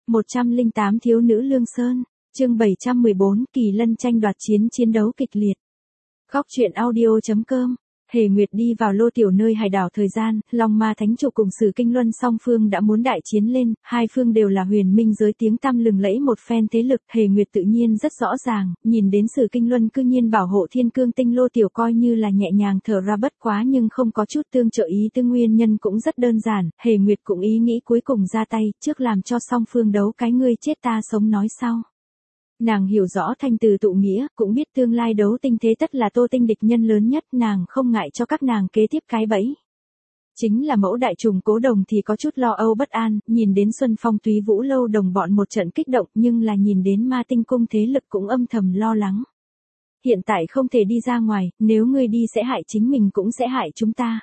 108 Thiếu nữ Lương Sơn, chương 714 Kỳ Lân tranh đoạt chiến đấu kịch liệt. Góc truyện audio.com. Hề Nguyệt đi vào Lô Tiểu nơi hải đảo thời gian, Long Ma Thánh Chủ cùng Sử Kinh Luân song phương đã muốn đại chiến lên, hai phương đều là huyền minh giới tiếng tăm lừng lẫy một phen thế lực, Hề Nguyệt tự nhiên rất rõ ràng, nhìn đến Sử Kinh Luân cư nhiên bảo hộ Thiên Cương Tinh Lô Tiểu coi như là nhẹ nhàng thở ra bất quá nhưng không có chút tương trợ ý tư nguyên nhân cũng rất đơn giản, Hề Nguyệt cũng ý nghĩ cuối cùng ra tay, trước làm cho song phương đấu cái ngươi chết ta sống nói sau. Nàng hiểu rõ thanh từ tụ nghĩa, cũng biết tương lai đấu tinh thế tất là Tô Tinh địch nhân lớn nhất, nàng không ngại cho các nàng kế tiếp cái bẫy. Chính là mẫu đại trùng Cố Đồng thì có chút lo âu bất an, nhìn đến Xuân Phong Túy Vũ lâu đồng bọn một trận kích động nhưng là nhìn đến Ma Tinh cung thế lực cũng âm thầm lo lắng. Hiện tại không thể đi ra ngoài, nếu ngươi đi sẽ hại chính mình cũng sẽ hại chúng ta.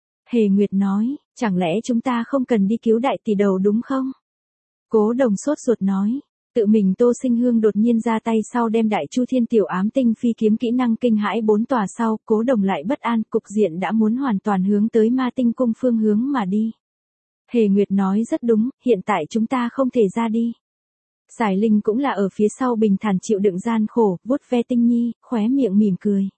Hề Nguyệt nói, chẳng lẽ chúng ta không cần đi cứu đại tỷ đầu đúng không? Cố Đồng sốt ruột nói. Tự mình Tô Sinh Hương đột nhiên ra tay sau đem Đại Chu Thiên Tiểu Ám Tinh phi kiếm kỹ năng kinh hãi 4 tòa sau, Cố Đồng lại bất an, cục diện đã muốn hoàn toàn hướng tới Ma Tinh cung phương hướng mà đi. Hề Nguyệt nói rất đúng, hiện tại chúng ta không thể ra đi. Giải Linh cũng là ở phía sau bình thản chịu đựng gian khổ, vuốt ve Tinh Nhi, khóe miệng mỉm cười.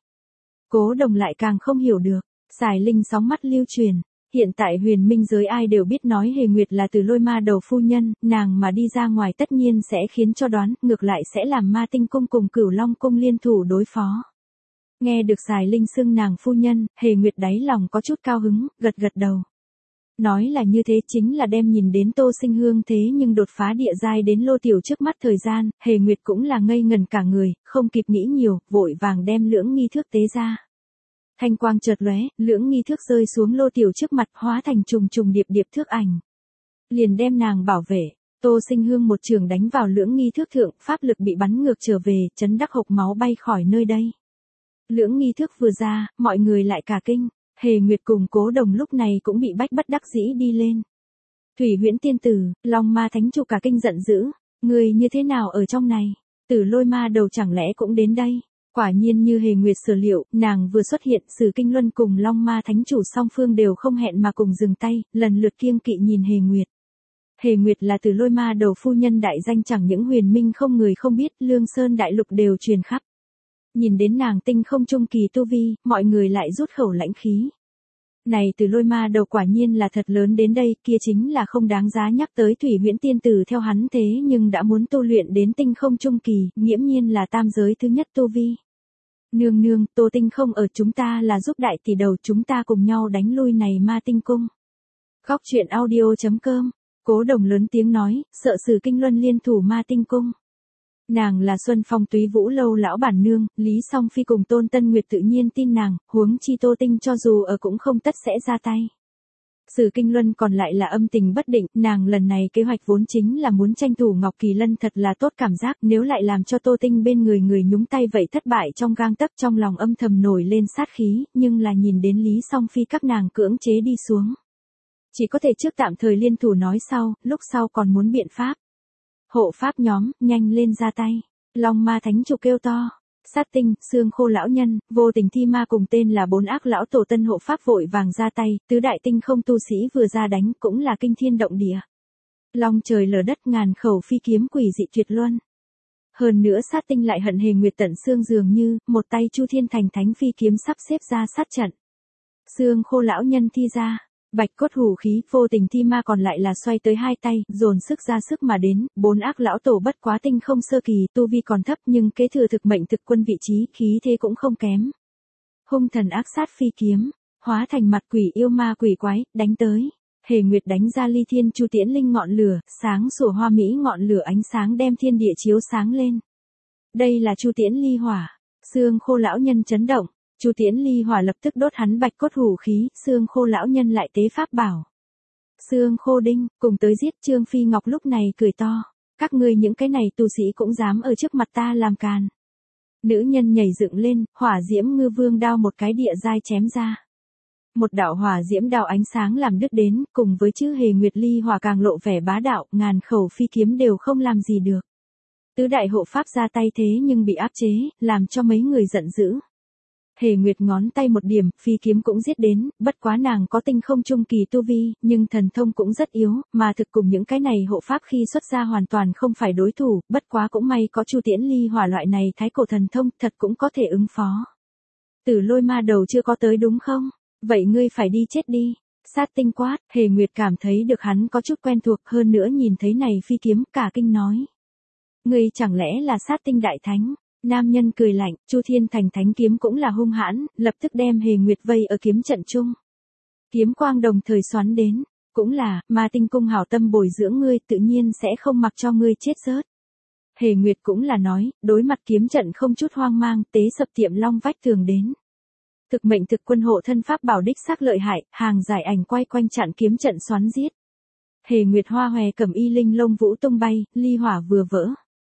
Cố Đồng lại càng không hiểu được, Giải Linh sóng mắt lưu truyền. Hiện tại huyền minh giới ai đều biết nói Hề Nguyệt là Từ Lôi Ma đầu phu nhân, nàng mà đi ra ngoài tất nhiên sẽ khiến cho đoán, ngược lại sẽ làm Ma Tinh cung cùng Cửu Long cung liên thủ đối phó. Nghe được Giải Linh xưng nàng phu nhân, Hề Nguyệt đáy lòng có chút cao hứng, gật gật đầu. Nói là như thế chính là đem nhìn đến Tô Sinh Hương thế nhưng đột phá địa giai đến Lô Tiểu trước mắt thời gian, Hề Nguyệt cũng là ngây ngần cả người, không kịp nghĩ nhiều, vội vàng đem lưỡng nghi thước tế ra. Thanh quang chợt lóe, lưỡng nghi thước rơi xuống Lô Tiểu trước mặt hóa thành trùng điệp thước ảnh. Liền đem nàng bảo vệ, Tô Sinh Hương một trường đánh vào lưỡng nghi thước thượng, pháp lực bị bắn ngược trở về, chấn đắc hộc máu bay khỏi nơi đây. Lưỡng nghi thước vừa ra, mọi người lại cả kinh, Hề Nguyệt cùng Cố Đồng lúc này cũng bị bách bất đắc dĩ đi lên. Thủy Huyễn Tiên Tử, Long Ma Thánh Chủ cả kinh giận dữ, người như thế nào ở trong này, Tử Lôi Ma đầu chẳng lẽ cũng đến đây? Quả nhiên như Hề Nguyệt sở liệu, nàng vừa xuất hiện, Sử Kinh Luân cùng Long Ma Thánh Chủ song phương đều không hẹn mà cùng dừng tay, lần lượt kiêng kỵ nhìn Hề Nguyệt. Hề Nguyệt là Từ Lôi Ma đầu phu nhân đại danh chẳng những huyền minh không người không biết, Lương Sơn đại lục đều truyền khắp. Nhìn đến nàng tinh không trung kỳ tu vi, mọi người lại rút khẩu lãnh khí. Này Từ Lôi Ma đầu quả nhiên là thật lớn đến đây, kia chính là không đáng giá nhắc tới Thủy Huyễn Tiên Tử theo hắn thế nhưng đã muốn tu luyện đến tinh không trung kỳ, nghiễm nhiên là tam giới thứ nhất tu vi. Nương nương, Tô Tinh không ở, chúng ta là giúp đại tỷ đầu, chúng ta cùng nhau đánh lui này Ma Tinh cung. Góc truyện audio.com. Cố Đồng lớn tiếng nói, sợ Sử Kinh Luân liên thủ Ma Tinh cung. Nàng là Xuân Phong Túy Vũ lâu lão bản nương, Lý Song Phi cùng Tôn Tân Nguyệt tự nhiên tin nàng, huống chi Tô Tinh cho dù ở cũng không tất sẽ ra tay. Sử Kinh Luân còn lại là âm tình bất định, nàng lần này kế hoạch vốn chính là muốn tranh thủ Ngọc Kỳ Lân, thật là tốt cảm giác, nếu lại làm cho Tô Tinh bên người nhúng tay vậy thất bại trong gang tấc, trong lòng âm thầm nổi lên sát khí, nhưng là nhìn đến Lý Song Phi các nàng cưỡng chế đi xuống. Chỉ có thể trước tạm thời liên thủ nói sau, lúc sau còn muốn biện pháp. Hộ pháp nhóm, nhanh lên ra tay. Long Ma Thánh Chủ kêu to. Sát Tinh, Xương Khô lão nhân, Vô Tình Thi Ma cùng tên là 4 ác lão tổ tân hộ pháp vội vàng ra tay, tứ đại tinh không tu sĩ vừa ra đánh cũng là kinh thiên động địa. Long trời lở đất, ngàn khẩu phi kiếm quỷ dị tuyệt luân. Hơn nữa Sát Tinh lại hận Hề Nguyệt tận xương dường như, một tay Chu Thiên Thành Thánh phi kiếm sắp xếp ra sát trận. Xương Khô lão nhân thi ra. Bạch cốt hủ khí, Vô Tình Thi Ma còn lại là xoay tới hai tay, dồn sức ra sức mà đến, 4 ác lão tổ bất quá tinh không sơ kỳ, tu vi còn thấp nhưng kế thừa thực mệnh thực quân vị trí, khí thế cũng không kém. Hung thần ác sát phi kiếm, hóa thành mặt quỷ yêu ma quỷ quái, đánh tới. Hề Nguyệt đánh ra Ly Thiên Chu Tiễn Linh ngọn lửa, sáng sủa hoa mỹ ngọn lửa ánh sáng đem thiên địa chiếu sáng lên. Đây là Chu Tiễn Ly Hỏa, Xương Khô lão nhân chấn động. Chu Tiễn Ly Hỏa lập tức đốt hắn bạch cốt hủ khí, Xương Khô lão nhân lại tế pháp bảo. Xương Khô đinh, cùng tới giết. Trương Phi Ngọc lúc này cười to, các ngươi những cái này tu sĩ cũng dám ở trước mặt ta làm càn. Nữ nhân nhảy dựng lên, hỏa diễm ngư vương đao một cái địa giai chém ra. Một đạo hỏa diễm đao ánh sáng làm đứt đến, cùng với chữ Hề Nguyệt Ly Hỏa càng lộ vẻ bá đạo, ngàn khẩu phi kiếm đều không làm gì được. Tứ đại hộ pháp ra tay thế nhưng bị áp chế, làm cho mấy người giận dữ. Hề Nguyệt ngón tay một điểm, phi kiếm cũng giết đến, bất quá nàng có tinh không trung kỳ tu vi, nhưng thần thông cũng rất yếu, mà thực cùng những cái này hộ pháp khi xuất ra hoàn toàn không phải đối thủ, bất quá cũng may có Chu Tiễn Ly hỏa loại này thái cổ thần thông, thật cũng có thể ứng phó. Tử Lôi ma đầu chưa có tới đúng không? Vậy ngươi phải đi chết đi. Sát tinh quát, Hề Nguyệt cảm thấy được hắn có chút quen thuộc, hơn nữa nhìn thấy này phi kiếm, cả kinh nói. Ngươi chẳng lẽ là sát tinh đại thánh? Nam nhân cười lạnh, Chu Thiên Thành thánh kiếm cũng là hung hãn, lập tức đem Hề Nguyệt vây ở kiếm trận chung. Kiếm quang đồng thời xoắn đến, cũng là, ma tinh cung hảo tâm bồi dưỡng ngươi, tự nhiên sẽ không mặc cho ngươi chết rớt. Hề Nguyệt cũng là nói, đối mặt kiếm trận không chút hoang mang, tế sập tiệm long vách tường đến. Thực mệnh thực quân hộ thân pháp bảo đích xác lợi hại, hàng giải ảnh quay quanh chặn kiếm trận xoắn giết. Hề Nguyệt hoa hòe cầm y linh lông vũ tung bay, ly hỏa vừa vỡ.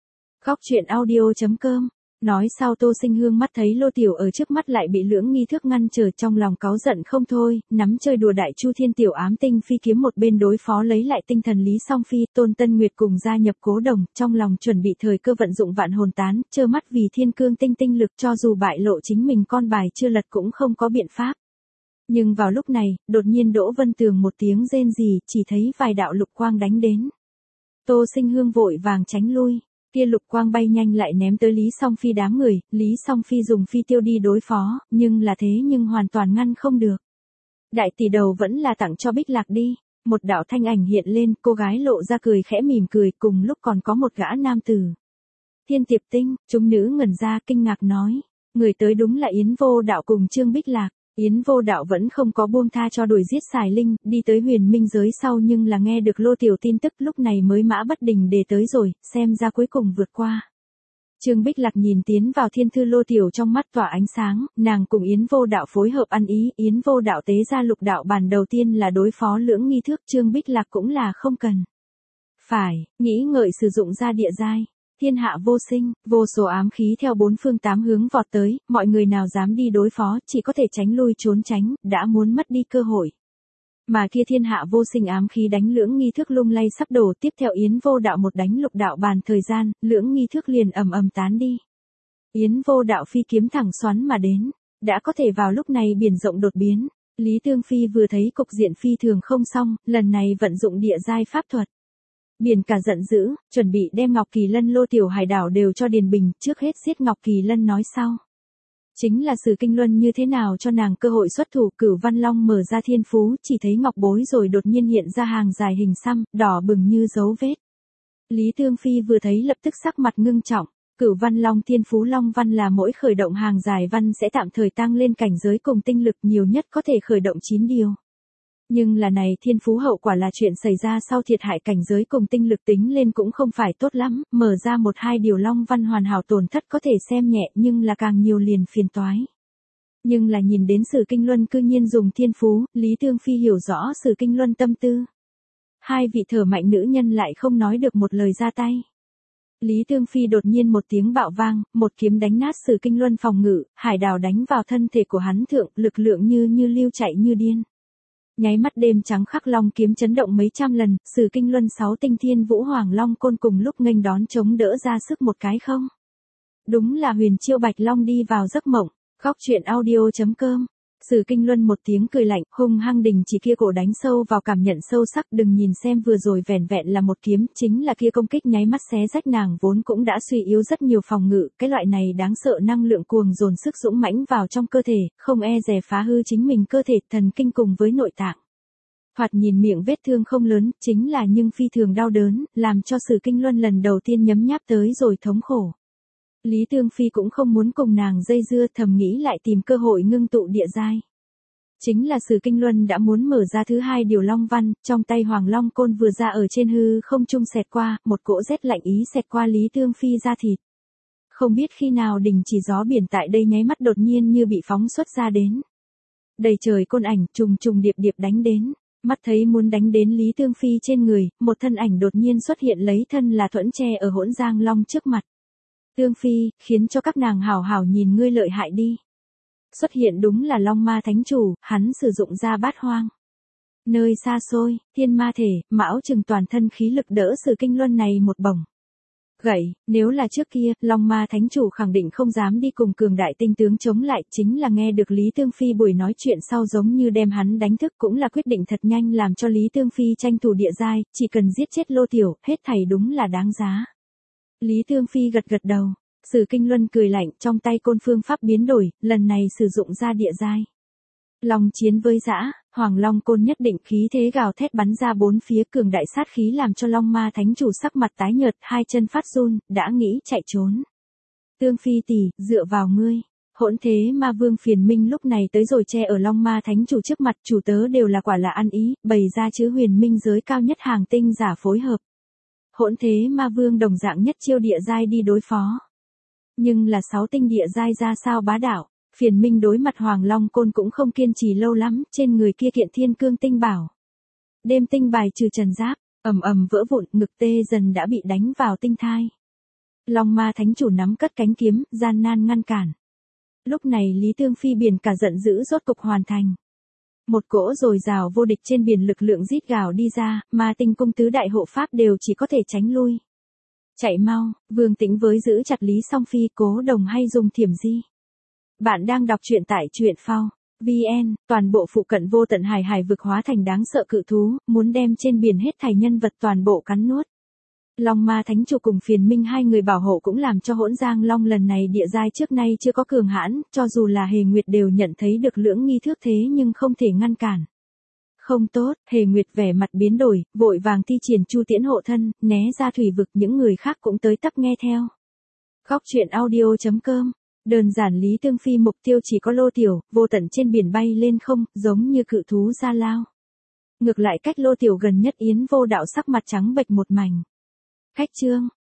Góc truyện audio.com. Nói sau Tô Sinh Hương mắt thấy Lô Tiểu ở trước mắt lại bị lưỡng nghi thức ngăn trở, trong lòng cáu giận không thôi, nắm chơi đùa đại Chu Thiên tiểu ám tinh phi kiếm một bên đối phó lấy lại tinh thần Lý Song Phi, Tôn Tân Nguyệt cùng gia nhập Cố Đồng, trong lòng chuẩn bị thời cơ vận dụng vạn hồn tán, trơ mắt vì thiên cương tinh tinh lực, cho dù bại lộ chính mình con bài chưa lật cũng không có biện pháp. Nhưng vào lúc này, đột nhiên Đỗ Vân Tường một tiếng rên rỉ, chỉ thấy vài đạo lục quang đánh đến. Tô Sinh Hương vội vàng tránh lui. Kia lục quang bay nhanh lại ném tới Lý Song Phi đám người, Lý Song Phi dùng phi tiêu đi đối phó, nhưng là thế nhưng hoàn toàn ngăn không được. Đại tỷ đầu vẫn là tặng cho Bích Lạc đi, một đạo thanh ảnh hiện lên, cô gái lộ ra cười khẽ mỉm cười, cùng lúc còn có một gã nam tử. Thiên Tiệp Tinh, chúng nữ ngẩn ra kinh ngạc nói, người tới đúng là Yến Vô Đạo cùng Trương Bích Lạc. Yến Vô Đạo vẫn không có buông tha cho đuổi giết xài linh, đi tới huyền minh giới sau nhưng là nghe được Lô Tiểu tin tức lúc này mới mã bất đình để tới rồi, xem ra cuối cùng vượt qua. Trương Bích Lạc nhìn tiến vào thiên thư Lô Tiểu trong mắt tỏa ánh sáng, nàng cùng Yến Vô Đạo phối hợp ăn ý, Yến Vô Đạo tế ra lục đạo bản đầu tiên là đối phó lưỡng nghi thức, Trương Bích Lạc cũng là không cần. Phải, nghĩ ngợi sử dụng ra địa giai. Thiên hạ vô sinh, vô số ám khí theo bốn phương tám hướng vọt tới, mọi người nào dám đi đối phó, chỉ có thể tránh lui trốn tránh, đã muốn mất đi cơ hội. Mà kia thiên hạ vô sinh ám khí đánh lưỡng nghi thức lung lay sắp đổ, tiếp theo Yến Vô Đạo một đánh lục đạo bàn thời gian, lưỡng nghi thức liền ầm ầm tán đi. Yến Vô Đạo phi kiếm thẳng xoắn mà đến, đã có thể vào lúc này biển rộng đột biến. Lý Tương Phi vừa thấy cục diện phi thường không xong, lần này vận dụng địa giai pháp thuật. Biển cả giận dữ, chuẩn bị đem Ngọc Kỳ Lân Lô Tiểu Hải đảo đều cho Điền Bình, trước hết giết Ngọc Kỳ Lân nói sau. Chính là Sử Kinh Luân như thế nào cho nàng cơ hội xuất thủ, Cửu Văn Long mở ra thiên phú, chỉ thấy ngọc bối rồi đột nhiên hiện ra hàng dài hình xăm, đỏ bừng như dấu vết. Lý Tương Phi vừa thấy lập tức sắc mặt ngưng trọng, Cửu Văn Long thiên phú Long Văn là mỗi khởi động hàng dài văn sẽ tạm thời tăng lên cảnh giới cùng tinh lực, nhiều nhất có thể khởi động 9 điều. Nhưng là này thiên phú hậu quả là chuyện xảy ra sau thiệt hại cảnh giới cùng tinh lực tính lên cũng không phải tốt lắm, mở ra 1-2 điều Long Văn hoàn hảo tổn thất có thể xem nhẹ nhưng là càng nhiều liền phiền toái. Nhưng là nhìn đến Sử Kinh Luân cư nhiên dùng thiên phú, Lý Tương Phi hiểu rõ Sử Kinh Luân tâm tư. Hai vị thở mạnh nữ nhân lại không nói được một lời ra tay. Lý Tương Phi đột nhiên một tiếng bạo vang, một kiếm đánh nát Sử Kinh Luân phòng ngự, hải đào đánh vào thân thể của hắn thượng, lực lượng như lưu chạy như điên. Nháy mắt đêm trắng khắc long kiếm chấn động mấy trăm lần, Sử Kinh Luân 6 tinh thiên vũ hoàng long côn cùng lúc nghênh đón chống đỡ ra sức một cái không. Đúng là huyền chiêu bạch long đi vào giấc mộng. Góc truyện audio.com. Sử Kinh Luân một tiếng cười lạnh, hung hăng đình chỉ kia cổ đánh sâu vào cảm nhận sâu sắc, đừng nhìn xem vừa rồi vẻn vẹn là một kiếm, chính là kia công kích nháy mắt xé rách nàng vốn cũng đã suy yếu rất nhiều phòng ngự, cái loại này đáng sợ năng lượng cuồng dồn sức dũng mãnh vào trong cơ thể, không e dè phá hư chính mình cơ thể, thần kinh cùng với nội tạng. Thoạt nhìn miệng vết thương không lớn, chính là nhưng phi thường đau đớn, làm cho Sử Kinh Luân lần đầu tiên nhấm nháp tới rồi thống khổ. Lý Tương Phi cũng không muốn cùng nàng dây dưa, thầm nghĩ lại tìm cơ hội ngưng tụ địa giai. Chính là Sử Kinh Luân đã muốn mở ra thứ 2 điều Long Văn, trong tay Hoàng Long Côn vừa ra ở trên hư không trung xẹt qua, một cỗ rét lạnh ý xẹt qua Lý Tương Phi da thịt. Không biết khi nào đình chỉ gió biển tại đây nháy mắt đột nhiên như bị phóng xuất ra đến. Đầy trời côn ảnh trùng trùng điệp điệp đánh đến, mắt thấy muốn đánh đến Lý Tương Phi trên người, một thân ảnh đột nhiên xuất hiện lấy thân là Thuẫn Tre ở Hỗn Giang Long trước mặt. Tương Phi, khiến cho các nàng hảo hảo nhìn ngươi lợi hại đi. Xuất hiện đúng là Long Ma Thánh Chủ, hắn sử dụng ra bát hoang. Nơi xa xôi, thiên ma thể, mão chừng toàn thân khí lực đỡ Sử Kinh Luân này một bổng. Gậy, nếu là trước kia, Long Ma Thánh Chủ khẳng định không dám đi cùng cường đại tinh tướng chống lại, chính là nghe được Lý Tương Phi buổi nói chuyện sau giống như đem hắn đánh thức cũng là quyết định thật nhanh làm cho Lý Tương Phi tranh thủ địa giai, chỉ cần giết chết Lô Tiểu, hết thảy đúng là đáng giá. Lý Tương Phi gật gật đầu, Sử Kinh Luân cười lạnh, trong tay côn phương pháp biến đổi, lần này sử dụng ra địa giai. Long chiến với dã, Hoàng Long côn nhất định khí thế gào thét bắn ra bốn phía, cường đại sát khí làm cho Long Ma Thánh Chủ sắc mặt tái nhợt, hai chân phát run, đã nghĩ chạy trốn. Tương Phi tỷ, dựa vào ngươi. Hỗn Thế Ma Vương Phiền Minh lúc này tới rồi che ở Long Ma Thánh Chủ trước mặt, chủ tớ đều là quả là ăn ý, bày ra chữ huyền minh giới cao nhất hàng tinh giả phối hợp. Hỗn Thế Ma Vương đồng dạng nhất chiêu địa giai đi đối phó. Nhưng là 6 tinh địa giai ra sao bá đạo. Phiền Minh đối mặt Hoàng Long côn cũng không kiên trì lâu lắm, trên người kia kiện thiên cương tinh bảo. Đêm tinh bài trừ trần giáp, ầm ầm vỡ vụn, ngực tê dần đã bị đánh vào tinh thai. Long Ma Thánh Chủ nắm cất cánh kiếm, gian nan ngăn cản. Lúc này Lý Tương Phi biển cả giận dữ rốt cục hoàn thành. Một cỗ dồi dào vô địch trên biển lực lượng rít gào đi ra, Ma Tinh cung tứ đại hộ pháp đều chỉ có thể tránh lui. Chạy mau, Vương Tĩnh với giữ chặt Lý Song Phi, Cố Đồng hay dùng thiểm di. Bạn đang đọc truyện tại truyện phao VN, toàn bộ phụ cận vô tận hải vực hóa thành đáng sợ cự thú, muốn đem trên biển hết thảy nhân vật toàn bộ cắn nuốt. Long Ma Thánh Chủ cùng Phiền Minh hai người bảo hộ cũng làm cho Hỗn Giang Long lần này địa giai trước nay chưa có cường hãn, cho dù là Hề Nguyệt đều nhận thấy được lưỡng nghi thước thế nhưng không thể ngăn cản. Không tốt, Hề Nguyệt vẻ mặt biến đổi, vội vàng thi triển Chu Tiễn hộ thân, né ra thủy vực, những người khác cũng tới tấp nghe theo. Góc truyện audio.com. Đơn giản Lý Tương Phi mục tiêu chỉ có Lô Tiểu, vô tận trên biển bay lên không, giống như cự thú ra lao. Ngược lại cách Lô Tiểu gần nhất Yến Vô Đạo sắc mặt trắng bệch một mảnh. Khách chương